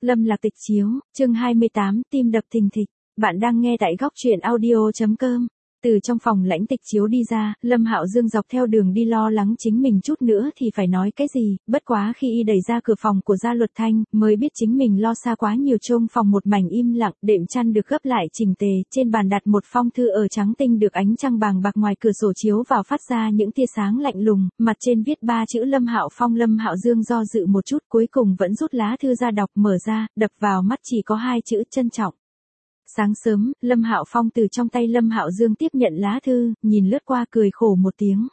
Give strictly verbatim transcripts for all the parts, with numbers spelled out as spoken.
Lâm Lạc Tịch chiếu, chương hai mươi tám, tim đập thình thịch. Bạn đang nghe tại góc truyện audio chấm com. Từ trong phòng Lãnh Tịch chiếu đi ra, Lâm Hạo Dương dọc theo đường đi lo lắng chính mình chút nữa thì phải nói cái gì, bất quá khi y đẩy ra cửa phòng của Gia Luật Thanh, mới biết chính mình lo xa quá nhiều. Trong phòng một mảnh im lặng, đệm chăn được gấp lại chỉnh tề, trên bàn đặt một phong thư ở trắng tinh được ánh trăng bàng bạc ngoài cửa sổ chiếu vào phát ra những tia sáng lạnh lùng, mặt trên viết ba chữ Lâm Hạo Phong. Lâm Hạo Dương do dự một chút cuối cùng vẫn rút lá thư ra đọc, mở ra, đập vào mắt chỉ có hai chữ trân trọng. Sáng sớm, Lâm Hạo Phong từ trong tay Lâm Hạo Dương tiếp nhận lá thư, nhìn lướt qua cười khổ một tiếng.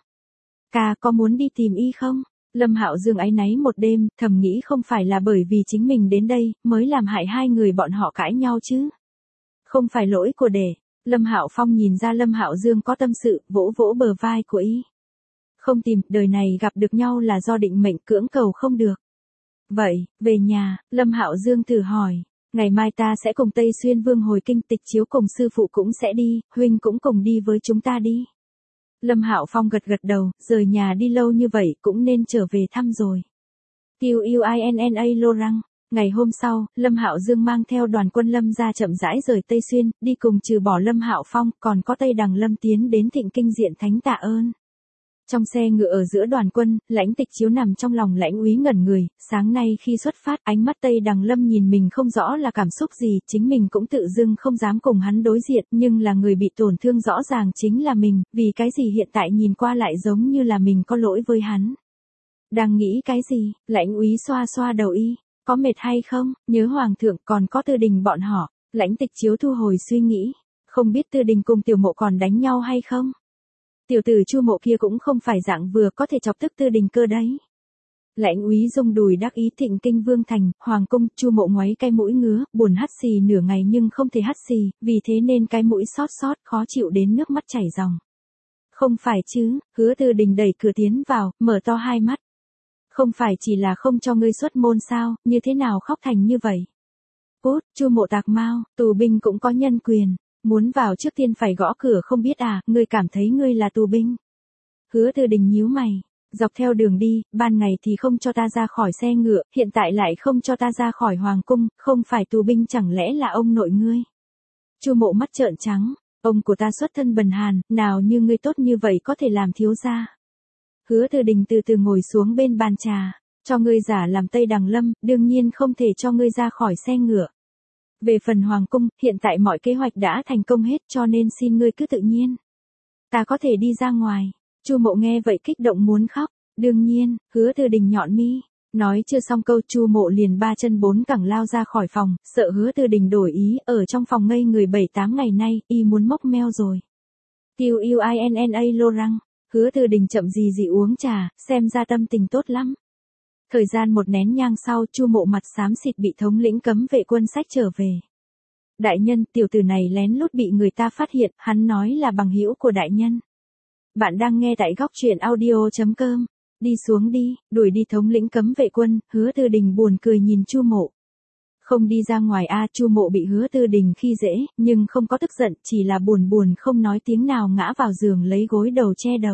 Ca có muốn đi tìm y không? Lâm Hạo Dương áy náy một đêm, thầm nghĩ không phải là bởi vì chính mình đến đây, mới làm hại hai người bọn họ cãi nhau chứ. Không phải lỗi của đệ. Lâm Hạo Phong nhìn ra Lâm Hạo Dương có tâm sự, vỗ vỗ bờ vai của y. Không tìm, đời này gặp được nhau là do định mệnh, cưỡng cầu không được. Vậy, về nhà, Lâm Hạo Dương thử hỏi. Ngày mai ta sẽ cùng Tây Xuyên Vương hồi kinh, Tịch chiếu cùng sư phụ cũng sẽ đi, huynh cũng cùng đi với chúng ta đi. Lâm Hạo Phong gật gật đầu, rời nhà đi lâu như vậy cũng nên trở về thăm rồi. Tiêu yêu inna Lorang. Ngày hôm sau, Lâm Hạo Dương mang theo đoàn quân Lâm ra chậm rãi rời Tây Xuyên, đi cùng trừ bỏ Lâm Hạo Phong, còn có Tây Đằng Lâm tiến đến Thịnh Kinh diện thánh tạ ơn. Trong xe ngựa ở giữa đoàn quân, Lãnh Tịch chiếu nằm trong lòng Lãnh Úy ngẩn người, sáng nay khi xuất phát, ánh mắt Tây Đằng Lâm nhìn mình không rõ là cảm xúc gì, chính mình cũng tự dưng không dám cùng hắn đối diện, nhưng là người bị tổn thương rõ ràng chính là mình, vì cái gì hiện tại nhìn qua lại giống như là mình có lỗi với hắn. Đang nghĩ cái gì? Lãnh Úy xoa xoa đầu y, có mệt hay không? Nhớ hoàng thượng, còn có Tư Đình bọn họ. Lãnh Tịch chiếu thu hồi suy nghĩ, không biết Tư Đình cùng Tiểu Mộ còn đánh nhau hay không? Tiểu tử Chu Mộ kia cũng không phải dạng vừa có thể chọc tức Tư Đình cơ đấy. Lãnh Úy rung đùi đắc ý. Thịnh Kinh Vương thành, hoàng cung. Chu Mộ ngoáy cái mũi ngứa, buồn hắt xì nửa ngày nhưng không thể hắt xì, vì thế nên cái mũi xót xót, khó chịu đến nước mắt chảy ròng. Không phải chứ? Hứa Tư Đình đẩy cửa tiến vào, mở to hai mắt. Không phải chỉ là không cho ngươi xuất môn sao, như thế nào khóc thành như vậy? Cút, Chu Mộ tạc mau, tù binh cũng có nhân quyền. Muốn vào trước tiên phải gõ cửa không biết à, ngươi cảm thấy ngươi là tù binh. Hứa Tư Đình nhíu mày, dọc theo đường đi, ban ngày thì không cho ta ra khỏi xe ngựa, hiện tại lại không cho ta ra khỏi hoàng cung, không phải tù binh chẳng lẽ là ông nội ngươi? Chu Mộ mắt trợn trắng, ông của ta xuất thân bần hàn, nào như ngươi tốt như vậy có thể làm thiếu gia. Hứa Tư Đình từ từ ngồi xuống bên bàn trà, cho ngươi giả làm Tây Đằng Lâm, đương nhiên không thể cho ngươi ra khỏi xe ngựa. Về phần hoàng cung, hiện tại mọi kế hoạch đã thành công hết cho nên xin ngươi cứ tự nhiên. Ta có thể đi ra ngoài. Chu Mộ nghe vậy kích động muốn khóc. Đương nhiên, Hứa Tư Đình nhọn mi. Nói chưa xong câu Chu Mộ liền ba chân bốn cẳng lao ra khỏi phòng, sợ Hứa Tư Đình đổi ý, ở trong phòng ngây người bảy tám ngày nay, y muốn mốc meo rồi. Tiêu yêu inna Lorang. Hứa Tư Đình chậm gì gì uống trà, xem ra tâm tình tốt lắm. Thời gian một nén nhang sau, Chu Mộ mặt xám xịt bị thống lĩnh cấm vệ quân xách trở về. Đại nhân, tiểu tử này lén lút bị người ta phát hiện, hắn nói là bằng hữu của đại nhân. Bạn đang nghe tại góc truyện audio chấm com. Đi xuống đi, đuổi đi thống lĩnh cấm vệ quân. Hứa Tư Đình buồn cười nhìn Chu Mộ. Không đi ra ngoài a. Chu Mộ bị Hứa Tư Đình khi dễ, nhưng không có tức giận, chỉ là buồn buồn không nói tiếng nào ngã vào giường lấy gối đầu che đầu.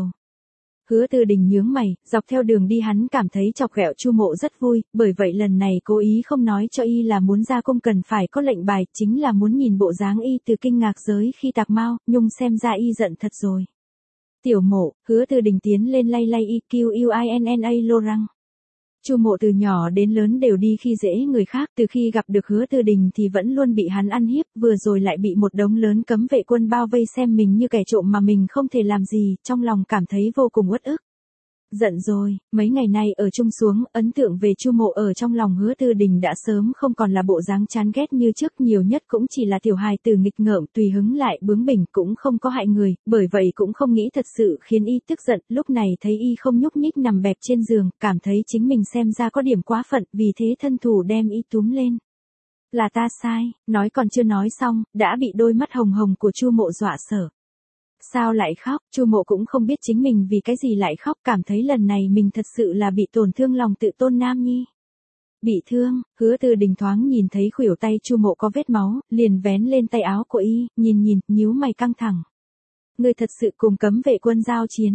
Hứa Tư Đình nhướng mày, dọc theo đường đi hắn cảm thấy chọc ghẹo Chu Mộ rất vui, bởi vậy lần này cố ý không nói cho y là muốn ra cung cần phải có lệnh bài, chính là muốn nhìn bộ dáng y từ kinh ngạc giới khi tạc mao, nhung xem ra y giận thật rồi. Tiểu Mộ, Hứa Tư Đình tiến lên lay lay y, kêu yêu inna Lorang. Chu Mộ từ nhỏ đến lớn đều đi khi dễ người khác, từ khi gặp được Hứa Tư Đình thì vẫn luôn bị hắn ăn hiếp, vừa rồi lại bị một đống lớn cấm vệ quân bao vây xem mình như kẻ trộm mà mình không thể làm gì, trong lòng cảm thấy vô cùng uất ức. Giận rồi, mấy ngày nay ở chung xuống, ấn tượng về Chu Mộ ở trong lòng Hứa Tư Đình đã sớm không còn là bộ dáng chán ghét như trước, nhiều nhất cũng chỉ là tiểu hài tử nghịch ngợm, tùy hứng lại bướng bỉnh, cũng không có hại người, bởi vậy cũng không nghĩ thật sự khiến y tức giận. Lúc này thấy y không nhúc nhích nằm bẹp trên giường, cảm thấy chính mình xem ra có điểm quá phận, vì thế thân thủ đem y túm lên. Là ta sai, nói còn chưa nói xong, đã bị đôi mắt hồng hồng của Chu Mộ dọa sợ. Sao lại khóc? Chu Mộ cũng không biết chính mình vì cái gì lại khóc, cảm thấy lần này mình thật sự là bị tổn thương lòng tự tôn nam nhi. Bị thương? Hứa Tư Đình thoáng nhìn thấy khuỷu tay Chu Mộ có vết máu, liền vén lên tay áo của y, nhìn nhìn, nhíu mày căng thẳng. Ngươi thật sự cùng cấm vệ quân giao chiến?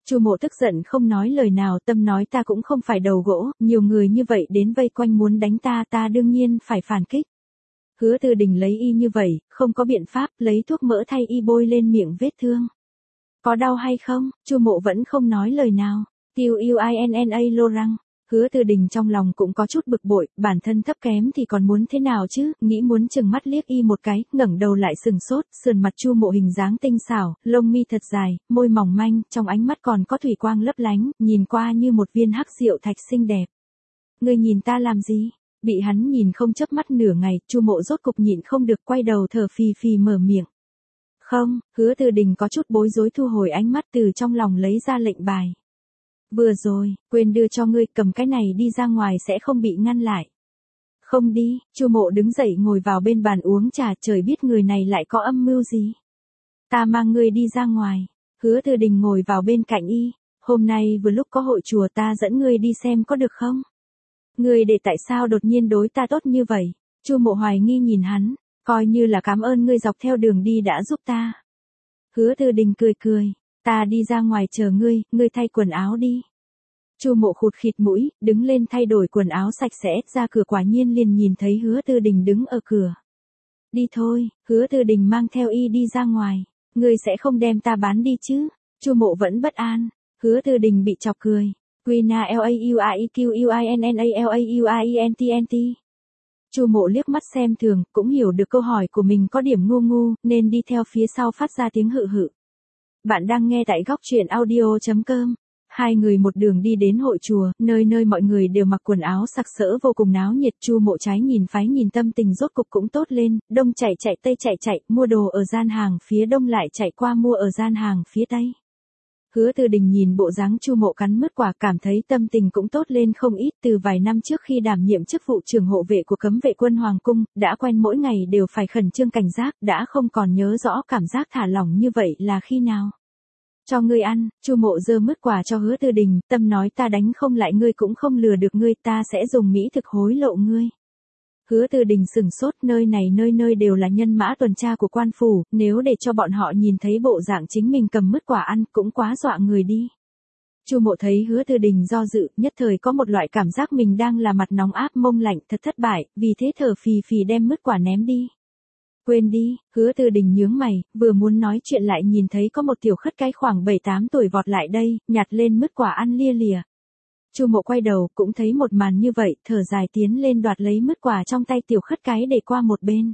Chu Mộ tức giận không nói lời nào, tâm nói ta cũng không phải đầu gỗ, nhiều người như vậy đến vây quanh muốn đánh ta, ta đương nhiên phải phản kích. Hứa Tư Đình lấy y như vậy, không có biện pháp, lấy thuốc mỡ thay y bôi lên miệng vết thương. Có đau hay không? Chu Mộ vẫn không nói lời nào. Tiêu yêu inna lô răng. Hứa Tư Đình trong lòng cũng có chút bực bội, bản thân thấp kém thì còn muốn thế nào chứ, nghĩ muốn chừng mắt liếc y một cái, ngẩng đầu lại sừng sốt, sườn mặt Chu Mộ hình dáng tinh xảo, lông mi thật dài, môi mỏng manh, trong ánh mắt còn có thủy quang lấp lánh, nhìn qua như một viên hắc diệu thạch xinh đẹp. Ngươi nhìn ta làm gì? Bị hắn nhìn không chớp mắt nửa ngày, Chu Mộ rốt cục nhịn không được quay đầu thở phì phì mở miệng. Không, Hứa Tư Đình có chút bối rối thu hồi ánh mắt từ trong lòng lấy ra lệnh bài. Vừa rồi, quên đưa cho ngươi, cầm cái này đi ra ngoài sẽ không bị ngăn lại. Không đi, Chu Mộ đứng dậy ngồi vào bên bàn uống trà, trời biết người này lại có âm mưu gì. Ta mang ngươi đi ra ngoài. Hứa Tư Đình ngồi vào bên cạnh y, hôm nay vừa lúc có hội chùa, ta dẫn ngươi đi xem có được không? Ngươi để tại sao đột nhiên đối ta tốt như vậy? Chu Mộ hoài nghi nhìn hắn, coi như là cảm ơn ngươi dọc theo đường đi đã giúp ta. Hứa Tư Đình cười cười, ta đi ra ngoài chờ ngươi, ngươi thay quần áo đi. Chu Mộ khụt khịt mũi, đứng lên thay đổi quần áo sạch sẽ, ra cửa quả nhiên liền nhìn thấy Hứa Tư Đình đứng ở cửa. Đi thôi, Hứa Tư Đình mang theo y đi ra ngoài, ngươi sẽ không đem ta bán đi chứ? Chu Mộ vẫn bất an, Hứa Tư Đình bị chọc cười. Quina L A U A I Q U I N N A L A U A I N T N T. Chu Mộ liếc mắt xem thường, cũng hiểu được câu hỏi của mình có điểm ngu ngu, nên đi theo phía sau phát ra tiếng hự hự. Bạn đang nghe tại góc truyện audio chấm com. Hai người một đường đi đến hội chùa, nơi nơi mọi người đều mặc quần áo sặc sỡ vô cùng náo nhiệt. Chu Mộ trái nhìn phái nhìn tâm tình rốt cục cũng tốt lên, đông chạy chạy tây chạy chạy, mua đồ ở gian hàng phía đông lại chạy qua mua ở gian hàng phía tây. Hứa Tư Đình nhìn bộ dáng Chu Mộ cắn mứt quả, cảm thấy tâm tình cũng tốt lên không ít. Từ vài năm trước khi đảm nhiệm chức vụ trưởng hộ vệ của cấm vệ quân Hoàng Cung, đã quen mỗi ngày đều phải khẩn trương cảnh giác, đã không còn nhớ rõ cảm giác thả lỏng như vậy là khi nào. Cho ngươi ăn, Chu Mộ giơ mứt quả cho Hứa Tư Đình, tâm nói ta đánh không lại ngươi cũng không lừa được ngươi, ta sẽ dùng mỹ thực hối lộ ngươi. Hứa Tư Đình sừng sốt, nơi này nơi nơi đều là nhân mã tuần tra của quan phủ, nếu để cho bọn họ nhìn thấy bộ dạng chính mình cầm mứt quả ăn cũng quá dọa người đi. Chu Mộ thấy Hứa Tư Đình do dự, nhất thời có một loại cảm giác mình đang là mặt nóng áp mông lạnh, thật thất bại, vì thế thở phì phì đem mứt quả ném đi. Quên đi, Hứa Tư Đình nhướng mày, vừa muốn nói chuyện lại nhìn thấy có một tiểu khất cái khoảng bảy tám tuổi vọt lại đây, nhặt lên mứt quả ăn lia lịa. Chu Mộ quay đầu, cũng thấy một màn như vậy, thở dài tiến lên đoạt lấy mứt quả trong tay tiểu khất cái để qua một bên.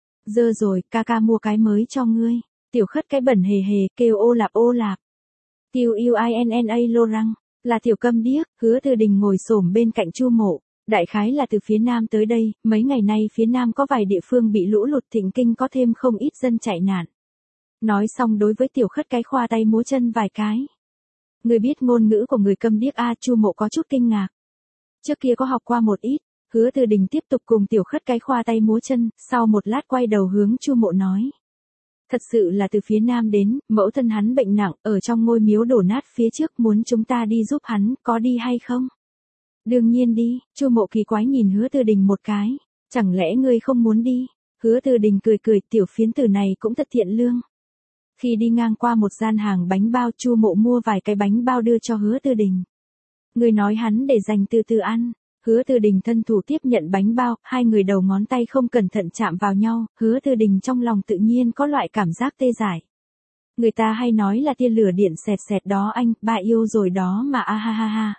Dơ rồi, ca ca mua cái mới cho ngươi. Tiểu khất cái bẩn hề hề, kêu ô lạp ô lạp. Tiêu yêu inna lô răng, là tiểu câm điếc. Hứa Tư Đình ngồi xổm bên cạnh Chu Mộ. Đại khái là từ phía nam tới đây, mấy ngày nay phía nam có vài địa phương bị lũ lụt thịnh kinh, có thêm không ít dân chạy nạn. Nói xong đối với tiểu khất cái khoa tay múa chân vài cái. Người biết ngôn ngữ của người câm điếc a? Chu Mộ có chút kinh ngạc. Trước kia có học qua một ít. Hứa Tư Đình tiếp tục cùng tiểu khất cái khoa tay múa chân, sau một lát quay đầu hướng Chu Mộ nói. Thật sự là từ phía nam đến, mẫu thân hắn bệnh nặng, ở trong ngôi miếu đổ nát phía trước, muốn chúng ta đi giúp hắn, có đi hay không? Đương nhiên đi. Chu Mộ kỳ quái nhìn Hứa Tư Đình một cái. Chẳng lẽ ngươi không muốn đi? Hứa Tư Đình cười cười, tiểu phiến tử này cũng thật thiện lương. Khi đi ngang qua một gian hàng bánh bao, Chu Mộ mua vài cái bánh bao đưa cho Hứa Tư Đình. Người nói hắn để dành từ từ ăn. Hứa Tư Đình thân thủ tiếp nhận bánh bao, hai người đầu ngón tay không cẩn thận chạm vào nhau, Hứa Tư Đình trong lòng tự nhiên có loại cảm giác tê dại. Người ta hay nói là tia lửa điện xẹt xẹt đó anh, bà yêu rồi đó mà a ha ha ha.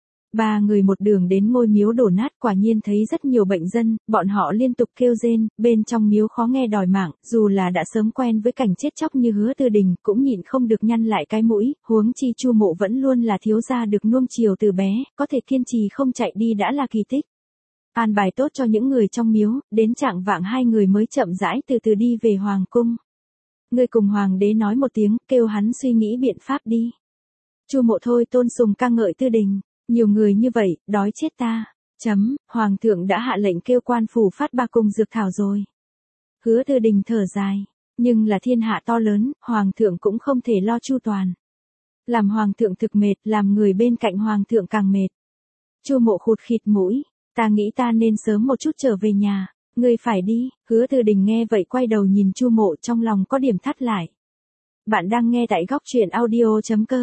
Ba người một đường đến ngôi miếu đổ nát, quả nhiên thấy rất nhiều bệnh dân, bọn họ liên tục kêu rên, bên trong miếu khó nghe đòi mạng, dù là đã sớm quen với cảnh chết chóc như Hứa Tư Đình, cũng nhịn không được nhăn lại cái mũi, huống chi Chu Mộ vẫn luôn là thiếu gia được nuông chiều từ bé, có thể kiên trì không chạy đi đã là kỳ tích. An bài tốt cho những người trong miếu, đến chạng vạng hai người mới chậm rãi từ từ đi về hoàng cung. Người cùng hoàng đế nói một tiếng, kêu hắn suy nghĩ biện pháp đi. Chu Mộ thôi tôn sùng ca ngợi Tư Đình. Nhiều người như vậy, đói chết ta. Chấm, Hoàng thượng đã hạ lệnh kêu quan phủ phát ba cung dược thảo rồi. Hứa Tư Đình thở dài. Nhưng là thiên hạ to lớn, Hoàng thượng cũng không thể lo chu toàn. Làm Hoàng thượng thực mệt, làm người bên cạnh Hoàng thượng càng mệt. Chu Mộ khụt khịt mũi. Ta nghĩ ta nên sớm một chút trở về nhà. Ngươi phải đi. Hứa Tư Đình nghe vậy quay đầu nhìn Chu Mộ, trong lòng có điểm thắt lại. Bạn đang nghe tại góc truyện audio chấm com.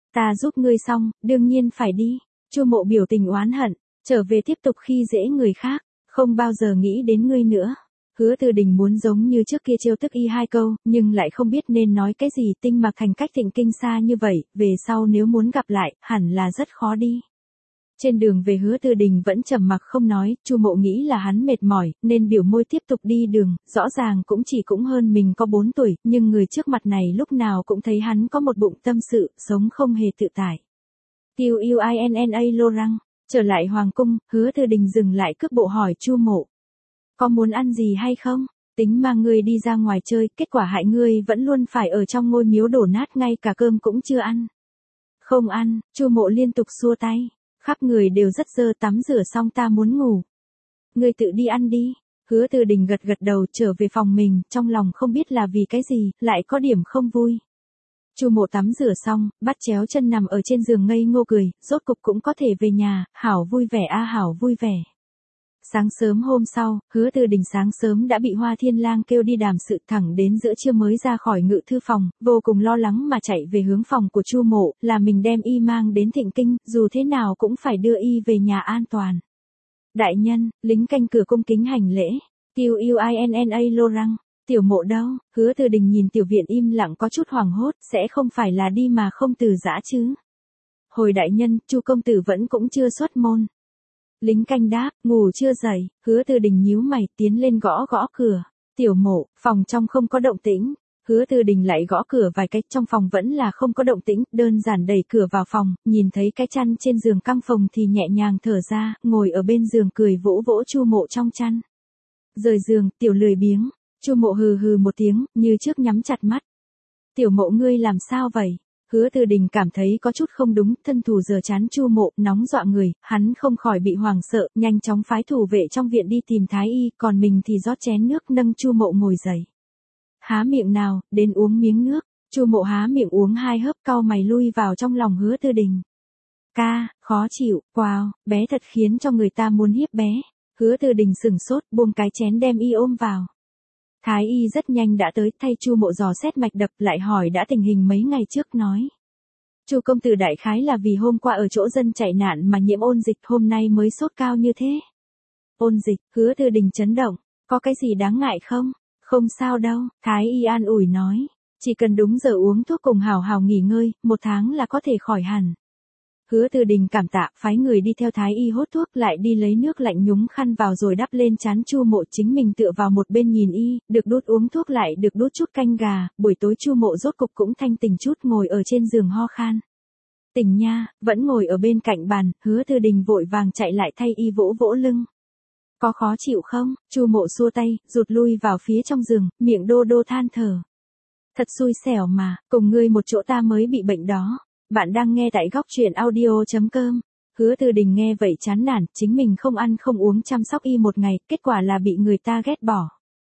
Ta giúp ngươi xong, đương nhiên phải đi. Chu Mộ biểu tình oán hận, trở về tiếp tục khi dễ người khác, không bao giờ nghĩ đến ngươi nữa. Hứa Từ Đình muốn giống như trước kia trêu tức y hai câu, nhưng lại không biết nên nói cái gì. Tinh Mặc Thành cách Thịnh Kinh xa như vậy, về sau nếu muốn gặp lại, hẳn là rất khó đi. Trên đường về Hứa Từ Đình vẫn trầm mặc không nói, Chu Mộ nghĩ là hắn mệt mỏi, nên biểu môi tiếp tục đi đường, rõ ràng cũng chỉ cũng hơn mình có bốn tuổi, nhưng người trước mặt này lúc nào cũng thấy hắn có một bụng tâm sự, sống không hề tự tại. Tiêu yêu Inna Lorang, trở lại Hoàng Cung, Hứa Từ Đình dừng lại cước bộ hỏi Chu Mộ. Có muốn ăn gì hay không? Tính mà ngươi đi ra ngoài chơi, kết quả hại ngươi vẫn luôn phải ở trong ngôi miếu đổ nát ngay cả cơm cũng chưa ăn. Không ăn, Chu Mộ liên tục xua tay. Khắp người đều rất dơ, tắm rửa xong ta muốn ngủ. Ngươi tự đi ăn đi. Hứa Từ Đình gật gật đầu trở về phòng mình, trong lòng không biết là vì cái gì, lại có điểm không vui. Chu Mộ tắm rửa xong, bắt chéo chân nằm ở trên giường ngây ngô cười, rốt cục cũng có thể về nhà, hảo vui vẻ a hảo vui vẻ. Sáng sớm hôm sau, Hứa Từ Đình sáng sớm đã bị Hoa Thiên Lang kêu đi đàm sự, thẳng đến giữa trưa mới ra khỏi ngự thư phòng, vô cùng lo lắng mà chạy về hướng phòng của Chu Mộ, là mình đem y mang đến Thịnh Kinh, dù thế nào cũng phải đưa y về nhà an toàn. Đại nhân, lính canh cửa cung kính hành lễ. Tiêu yêu Inna Lorang, Tiểu Mộ đâu? Hứa Từ Đình nhìn tiểu viện im lặng có chút hoảng hốt, sẽ không phải là đi mà không từ giã chứ? Hồi đại nhân, Chu công tử vẫn cũng chưa xuất môn. Lính canh đáp, ngủ chưa dậy. Hứa Từ Đình nhíu mày, tiến lên gõ gõ cửa. Tiểu Mộ, phòng trong không có động tĩnh. Hứa Từ Đình lại gõ cửa vài cách, trong phòng vẫn là không có động tĩnh, đơn giản đẩy cửa vào phòng, nhìn thấy cái chăn trên giường căng phồng thì nhẹ nhàng thở ra, ngồi ở bên giường cười vỗ vỗ Chu Mộ trong chăn. Rời giường, tiểu lười biếng. Chu Mộ hừ hừ một tiếng, như trước nhắm chặt mắt. Tiểu Mộ ngươi làm sao vậy? Hứa Từ Đình cảm thấy có chút không đúng, thân thủ giờ chán Chu Mộ, nóng dọa người, hắn không khỏi bị hoảng sợ, nhanh chóng phái thủ vệ trong viện đi tìm thái y, còn mình thì rót chén nước nâng Chu Mộ ngồi dậy. Há miệng nào, đến uống miếng nước. Chu Mộ há miệng uống hai hớp, cau mày lui vào trong lòng Hứa Từ Đình. Ca, khó chịu, wow, bé thật khiến cho người ta muốn hiếp bé. Hứa Từ Đình sửng sốt, buông cái chén đem y ôm vào. Thái y rất nhanh đã tới, thay Chu Mộ dò xét mạch đập, lại hỏi đã tình hình mấy ngày trước nói. Chu công tử đại khái là vì hôm qua ở chỗ dân chạy nạn mà nhiễm ôn dịch, hôm nay mới sốt cao như thế. Ôn dịch? Hứa Từ Đình chấn động, có cái gì đáng ngại không? Không sao đâu, Thái y an ủi nói, chỉ cần đúng giờ uống thuốc cùng hào hào nghỉ ngơi, một tháng là có thể khỏi hẳn. Hứa Từ Đình cảm tạ, phái người đi theo thái y hốt thuốc, lại đi lấy nước lạnh nhúng khăn vào rồi đắp lên trán Chu Mộ, chính mình tựa vào một bên nhìn y, được đút uống thuốc lại được đút chút canh gà, buổi tối Chu Mộ rốt cục cũng thanh tỉnh chút, ngồi ở trên giường ho khan. Tỉnh nha, vẫn ngồi ở bên cạnh bàn, Hứa Từ Đình vội vàng chạy lại thay y vỗ vỗ lưng. Có khó chịu không? Chu Mộ xua tay, rụt lui vào phía trong giường, miệng đô đô than thở. Thật xui xẻo mà, cùng ngươi một chỗ ta mới bị bệnh đó. Bạn đang nghe tại góc truyện audio chấm com. Hứa Từ Đình nghe vậy chán nản, chính mình không ăn không uống chăm sóc y một ngày, kết quả là bị người ta ghét bỏ.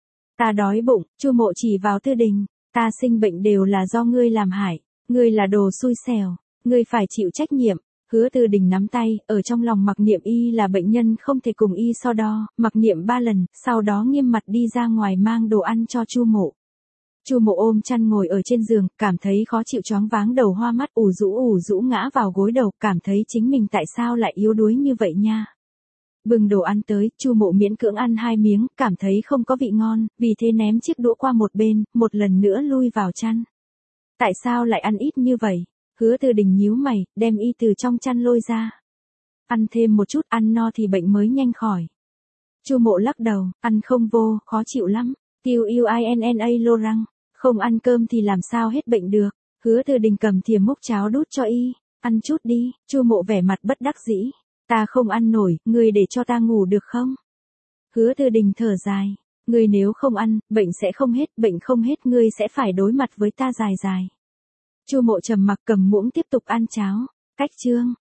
Ta đói bụng, Chu Mộ chỉ vào Từ Đình, ta sinh bệnh đều là do ngươi làm hại, ngươi là đồ xui xẻo, ngươi phải chịu trách nhiệm. Hứa Từ Đình nắm tay, ở trong lòng mặc niệm y là bệnh nhân không thể cùng y so đo, mặc niệm ba lần, sau đó nghiêm mặt đi ra ngoài mang đồ ăn cho Chu Mộ. Chu Mộ ôm chăn ngồi ở trên giường, cảm thấy khó chịu, choáng váng đầu hoa mắt ủ rũ ủ rũ ngã vào gối đầu, cảm thấy chính mình tại sao lại yếu đuối như vậy nha. Bưng đồ ăn tới, Chu Mộ miễn cưỡng ăn hai miếng, cảm thấy không có vị ngon, vì thế ném chiếc đũa qua một bên, một lần nữa lui vào chăn. Tại sao lại ăn ít như vậy? Hứa Từ Đình nhíu mày, đem y từ trong chăn lôi ra. Ăn thêm một chút, ăn no thì bệnh mới nhanh khỏi. Chu Mộ lắc đầu, ăn không vô, khó chịu lắm. Tiêu yêu Inna Lorang, không ăn cơm thì làm sao hết bệnh được. Hứa Từ Đình cầm thìa múc cháo đút cho y, ăn chút đi. Chu Mộ vẻ mặt bất đắc dĩ, ta không ăn nổi, ngươi để cho ta ngủ được không? Hứa Từ Đình thở dài, ngươi nếu không ăn, bệnh sẽ không hết, bệnh không hết ngươi sẽ phải đối mặt với ta dài dài. Chu Mộ trầm mặc cầm muỗng tiếp tục ăn cháo. Cách chương